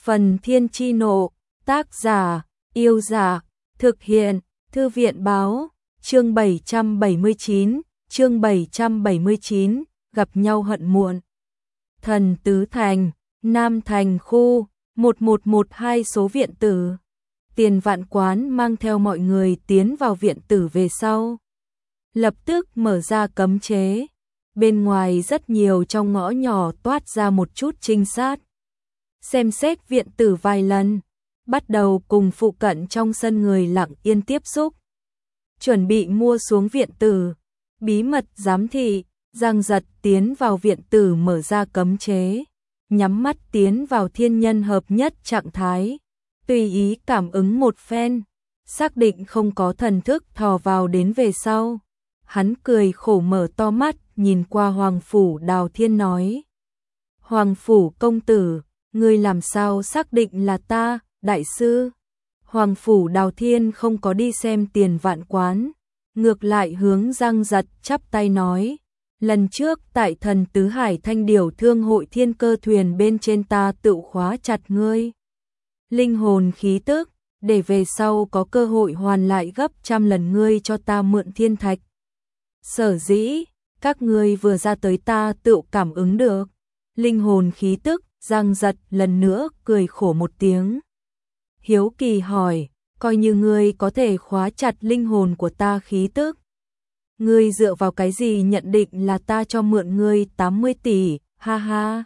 Phần Thiên Chi Nộ, tác giả, Yêu Giả, thực hiện, Thư viện Báo, chương 779, gặp nhau hận muộn. Thần Tứ Thành, Nam Thành khu, 1112 số viện tử. Tiền Vạn Quán mang theo mọi người tiến vào viện tử về sau. Lập tức mở ra cấm chế. Bên ngoài rất nhiều trong ngõ nhỏ toát ra một chút trinh sát. Xem xét viện tử vài lần, bắt đầu cùng phụ cận trong sân người lặng yên tiếp xúc. Chuẩn bị mua xuống viện tử, bí mật giám thị, Giang Giật tiến vào viện tử mở ra cấm chế, nhắm mắt tiến vào thiên nhân hợp nhất trạng thái, tùy ý cảm ứng một phen, xác định không có thần thức thò vào đến về sau. Hắn cười khổ mở to mắt, nhìn qua Hoàng Phủ Đào Thiên nói. Hoàng Phủ công tử, ngươi làm sao xác định là ta, đại sư? Hoàng Phủ Đào Thiên không có đi xem Tiền Vạn Quán, ngược lại hướng Giang Giật chắp tay nói. Lần trước tại Thần Tứ Hải Thanh Điểu Thương hội thiên cơ thuyền bên trên ta tự khóa chặt ngươi linh hồn khí tức, để về sau có cơ hội hoàn lại gấp trăm lần ngươi cho ta mượn thiên thạch. Sở dĩ, các ngươi vừa ra tới ta tự cảm ứng được linh hồn khí tức. Giang Giật lần nữa cười khổ một tiếng. Hiếu kỳ hỏi, coi như ngươi có thể khóa chặt linh hồn của ta khí tức, ngươi dựa vào cái gì nhận định là ta cho mượn ngươi 80 tỷ, ha ha.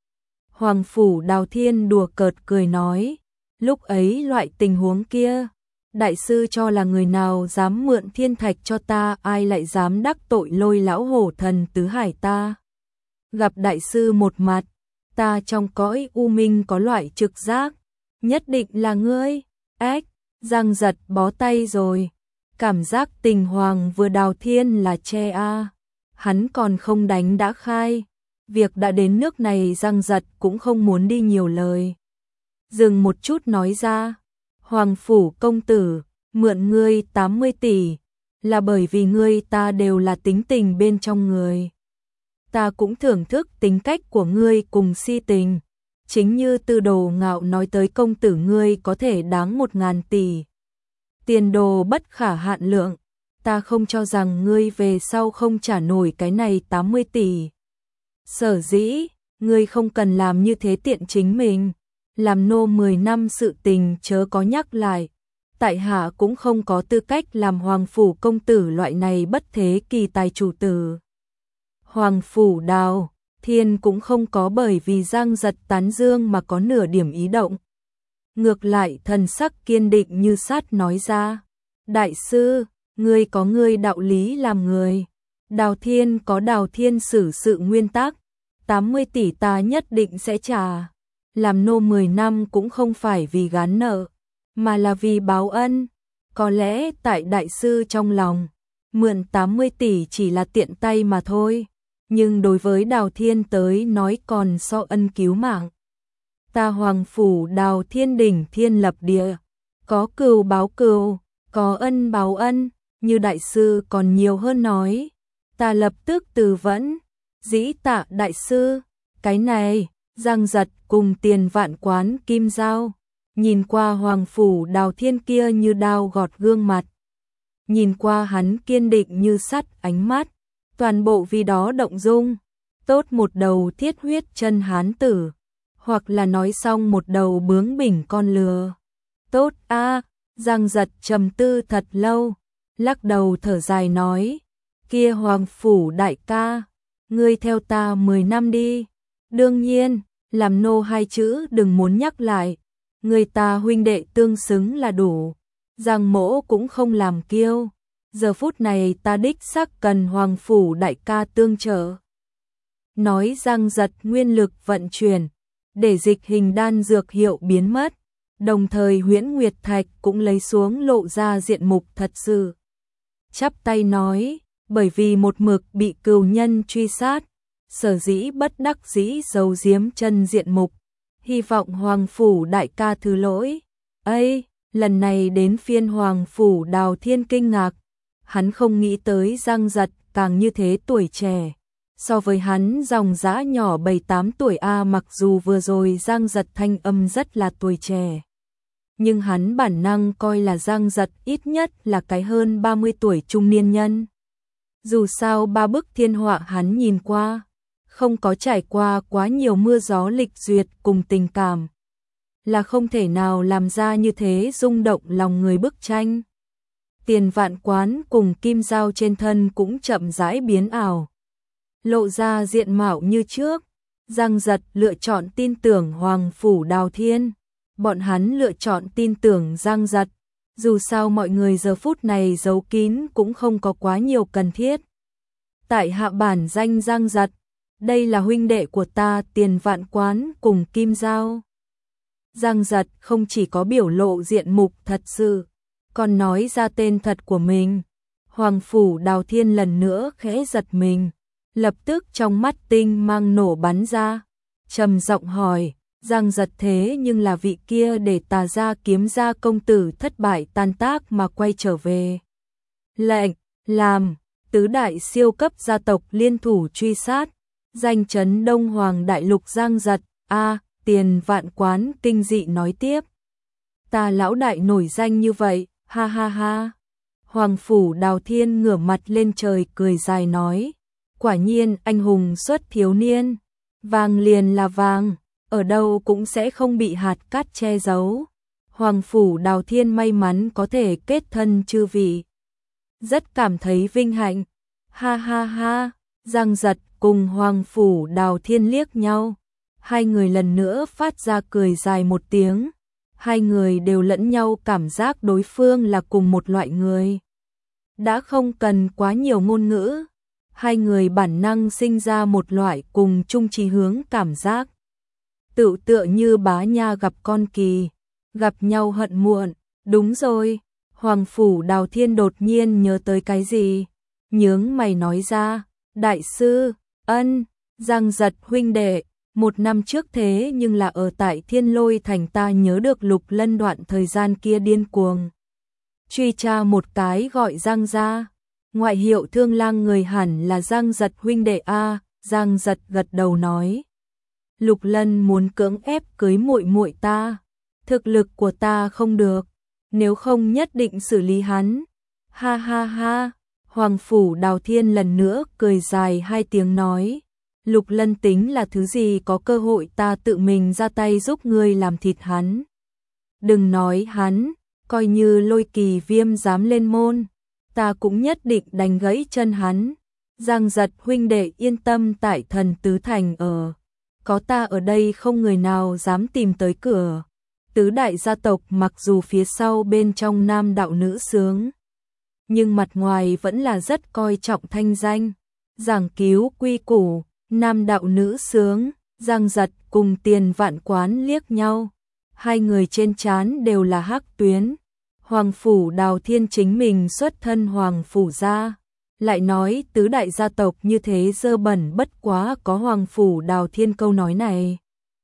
Hoàng Phủ Đào Thiên đùa cợt cười nói, lúc ấy loại tình huống kia, đại sư cho là người nào dám mượn thiên thạch cho ta, ai lại dám đắc tội Lôi lão hổ Thần Tứ Hải ta. Gặp đại sư một mặt, ta trong cõi u minh có loại trực giác, nhất định là ngươi. Ếch, Giang Giật bó tay rồi, cảm giác tình Hoàng vừa Đào Thiên là che a. Hắn còn không đánh đã khai, việc đã đến nước này Giang Giật cũng không muốn đi nhiều lời. Dừng một chút nói ra, Hoàng Phủ công tử, mượn ngươi 80 tỷ, là bởi vì ngươi ta đều là tính tình bên trong người. Ta cũng thưởng thức tính cách của ngươi cùng si tình, chính như Tư Đồ Ngạo nói tới công tử ngươi có thể đáng 1000 tỷ. Tiền đồ bất khả hạn lượng, ta không cho rằng ngươi về sau không trả nổi cái này 80 tỷ. Sở dĩ, ngươi không cần làm như thế tiện chính mình, làm nô 10 năm sự tình chớ có nhắc lại. Tại hạ cũng không có tư cách làm Hoàng Phủ công tử loại này bất thế kỳ tài chủ tử. Hoàng Phủ Đào Thiên cũng không có bởi vì Giang Giật tán dương mà có nửa điểm ý động. Ngược lại thần sắc kiên định như sắt nói ra, đại sư, ngươi có ngươi đạo lý làm người, Đào Thiên có Đào Thiên xử sự nguyên tắc, 80 tỷ ta nhất định sẽ trả. Làm nô 10 năm cũng không phải vì gán nợ, mà là vì báo ân. Có lẽ tại đại sư trong lòng, mượn 80 tỷ chỉ là tiện tay mà thôi, nhưng đối với Đào Thiên tới nói còn so ân cứu mạng. Ta Hoàng Phủ Đào Thiên đỉnh thiên lập địa, có cừu báo cừu, có ân báo ân, như đại sư còn nhiều hơn nói. Ta lập tức từ vấn, dĩ tạ đại sư, cái này. Giang Giật cùng Tiền Vạn Quán kim dao, nhìn qua Hoàng Phủ Đào Thiên kia như đao gọt gương mặt, nhìn qua hắn kiên định như sắt ánh mắt, toàn bộ vì đó động dung. Tốt một đầu thiết huyết chân hán tử, hoặc là nói xong một đầu bướng bỉnh con lừa. Tốt a. Giang Giật trầm tư thật lâu, lắc đầu thở dài nói, kia Hoàng Phủ đại ca, ngươi theo ta 10 năm đi. Đương nhiên, làm nô hai chữ đừng muốn nhắc lại, người ta huynh đệ tương xứng là đủ. Giang mỗ cũng không làm kiêu, giờ phút này ta đích xác cần Hoàng Phủ đại ca tương trợ. Nói Giang Giật nguyên lực vận chuyển, để dịch hình đan dược hiệu biến mất, đồng thời Huyễn Nguyệt Thạch cũng lấy xuống lộ ra diện mục thật sự. Chắp tay nói, bởi vì một mực bị cừu nhân truy sát, sở dĩ bất đắc dĩ giấu giếm chân diện mục, hy vọng Hoàng Phủ đại ca thứ lỗi. Ây, lần này đến phiên Hoàng Phủ Đào Thiên kinh ngạc, hắn không nghĩ tới Giang Giật càng như thế tuổi trẻ, So với hắn dòng dã nhỏ 7-8 tuổi mặc dù vừa rồi Giang Giật thanh âm rất là tuổi trẻ. Nhưng hắn bản năng coi là Giang Giật ít nhất là cái hơn 30 tuổi trung niên nhân. Dù sao 3 bức thiên họa hắn nhìn qua, không có trải qua quá nhiều mưa gió lịch duyệt cùng tình cảm. Là không thể nào làm ra như thế rung động lòng người bức tranh. Tiền Vạn Quán cùng kim dao trên thân cũng chậm rãi biến ảo. Lộ ra diện mạo như trước. Giang Giật lựa chọn tin tưởng Hoàng Phủ Đào Thiên. Bọn hắn lựa chọn tin tưởng Giang Giật. Dù sao mọi người giờ phút này giấu kín cũng không có quá nhiều cần thiết. Tại hạ bản danh Giang Giật. Đây là huynh đệ của ta Tiền Vạn Quán cùng kim dao. Giang Giật không chỉ có biểu lộ diện mục thật sự, còn nói ra tên thật của mình. Hoàng Phủ Đào Thiên lần nữa khẽ giật mình, lập tức trong mắt tinh mang nổ bắn ra, trầm giọng hỏi, Giang Giật thế nhưng là vị kia để Tà gia Kiếm gia công tử thất bại tan tác mà quay trở về. Lệnh, làm, tứ đại siêu cấp gia tộc liên thủ truy sát, danh chấn Đông Hoàng Đại Lục Giang Giật, Tiền Vạn Quán kinh dị nói tiếp. Ta lão đại nổi danh như vậy, ha ha ha. Hoàng Phủ Đào Thiên ngửa mặt lên trời cười dài nói, quả nhiên anh hùng xuất thiếu niên, vàng liền là vàng, ở đâu cũng sẽ không bị hạt cát che giấu. Hoàng Phủ Đào Thiên may mắn có thể kết thân chư vị, rất cảm thấy vinh hạnh, ha ha ha. Giang Giật cùng Hoàng Phủ Đào Thiên liếc nhau, hai người lần nữa phát ra cười dài một tiếng, hai người đều lẫn nhau cảm giác đối phương là cùng một loại người. Đã không cần quá nhiều ngôn ngữ, hai người bản năng sinh ra một loại cùng chung chí hướng cảm giác. Tựa như bá nha gặp con kỳ, gặp nhau hận muộn, đúng rồi. Hoàng Phủ Đào Thiên đột nhiên nhớ tới cái gì, nhướng mày nói ra, đại sư, Giang Giật huynh đệ, 1 năm trước thế nhưng là ở tại Thiên Lôi Thành ta nhớ được Lục Lân đoạn thời gian kia điên cuồng. Truy tra một cái gọi Giang gia, ngoại hiệu Thương Lang người hẳn là Giang Giật huynh đệ Giang Giật gật đầu nói. Lục Lân muốn cưỡng ép cưới muội muội ta, thực lực của ta không được, nếu không nhất định xử lý hắn. Ha ha ha, Hoàng Phủ Đào Thiên lần nữa cười dài 2 tiếng nói. Lục Lân tính là thứ gì, có cơ hội ta tự mình ra tay giúp ngươi làm thịt hắn. Đừng nói hắn, coi như Lôi Kỳ Viêm dám lên môn, ta cũng nhất định đánh gãy chân hắn. Giang Giật huynh đệ yên tâm, tại Thần Tứ Thành có ta ở đây không người nào dám tìm tới cửa. Tứ đại gia tộc mặc dù phía sau bên trong nam đạo nữ sướng, nhưng mặt ngoài vẫn là rất coi trọng thanh danh, giảng cứu quy củ. Nam đạo nữ sướng, Giang Giật cùng Tiền Vạn Quán liếc nhau, hai người trên trán đều là hắc tuyến. Hoàng Phủ Đào Thiên chính mình xuất thân Hoàng Phủ gia, lại nói tứ đại gia tộc như thế dơ bẩn, bất quá có Hoàng Phủ Đào Thiên câu nói này.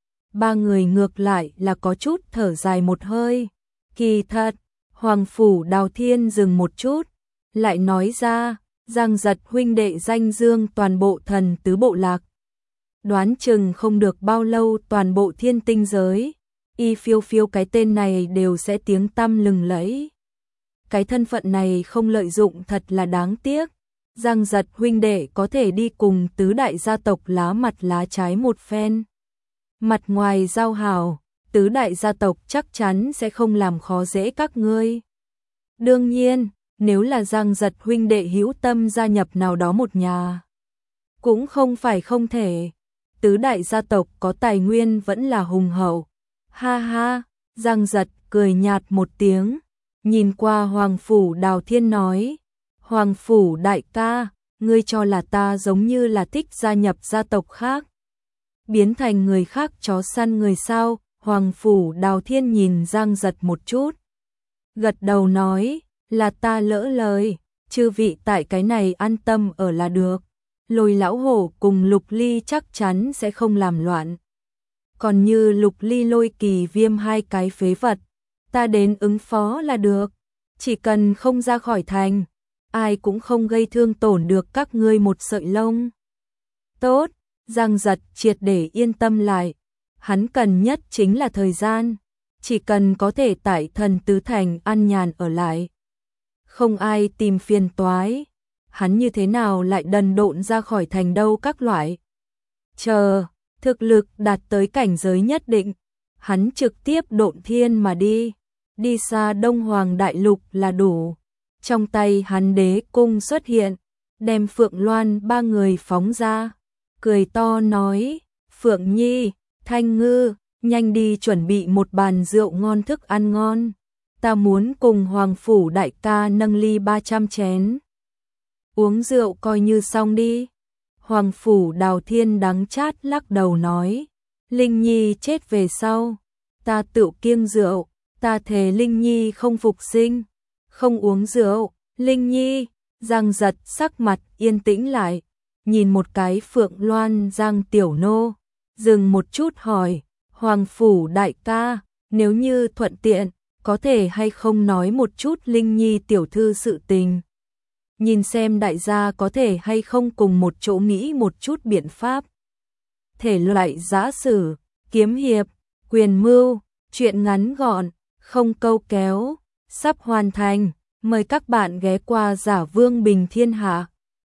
3 người ngược lại là có chút thở dài một hơi. Kỳ thật, Hoàng Phủ Đào Thiên dừng một chút, lại nói ra, Giang Giật huynh đệ danh dương toàn bộ Thần Tứ bộ lạc. Đoán chừng không được bao lâu toàn bộ Thiên Tinh giới, y phiêu phiêu cái tên này đều sẽ tiếng tăm lừng lẫy. Cái thân phận này không lợi dụng thật là đáng tiếc. Giang Giật huynh đệ có thể đi cùng tứ đại gia tộc lá mặt lá trái một phen. Mặt ngoài giao hảo, tứ đại gia tộc chắc chắn sẽ không làm khó dễ các ngươi. Đương nhiên, nếu là Giang Giật huynh đệ hữu tâm gia nhập nào đó một nhà, cũng không phải không thể. Tứ đại gia tộc có tài nguyên vẫn là hùng hậu. Ha ha, Giang Giật cười nhạt một tiếng, nhìn qua Hoàng Phủ Đào Thiên nói, Hoàng Phủ đại ca, ngươi cho là ta giống như là thích gia nhập gia tộc khác, biến thành người khác chó săn người sao? Hoàng Phủ Đào Thiên nhìn Giang Giật một chút, gật đầu nói, là ta lỡ lời, chư vị tại cái này an tâm ở là được. Lôi lão hổ cùng Lục Ly chắc chắn sẽ không làm loạn. Còn như Lục Ly Lôi Kỳ Viêm hai cái phế vật, ta đến ứng phó là được. Chỉ cần không ra khỏi thành, ai cũng không gây thương tổn được các ngươi một sợi lông. Tốt, Giang Giật triệt để yên tâm lại. Hắn cần nhất chính là thời gian, chỉ cần có thể tại Thần Tứ Thành an nhàn ở lại. Không ai tìm phiền toái, hắn như thế nào lại đần độn ra khỏi thành đâu các loại. Chờ, thực lực đạt tới cảnh giới nhất định, hắn trực tiếp độn thiên mà đi xa Đông Hoàng Đại Lục là đủ. Trong tay hắn đế cung xuất hiện, đem Phượng Loan ba người phóng ra, cười to nói, Phượng Nhi, Thanh Ngư, nhanh đi chuẩn bị một bàn rượu ngon thức ăn ngon. Ta muốn cùng Hoàng Phủ đại ca nâng ly 300 chén. Uống rượu coi như xong đi. Hoàng Phủ Đào Thiên đắng chát lắc đầu nói, Linh Nhi chết về sau, ta tự kiêng rượu, ta thề Linh Nhi không phục sinh, không uống rượu. Linh Nhi, Giang Giật sắc mặt yên tĩnh lại, nhìn một cái Phượng Loan Giang Tiểu Nô, dừng một chút hỏi, Hoàng Phủ đại ca, nếu như thuận tiện, có thể hay không nói một chút Linh Nhi tiểu thư sự tình. Nhìn xem đại gia có thể hay không cùng một chỗ nghĩ một chút biện pháp. Thể loại giã sử, kiếm hiệp, quyền mưu, chuyện ngắn gọn, không câu kéo, sắp hoàn thành. Mời các bạn ghé qua Giả Vương Bình Thiên Hạ.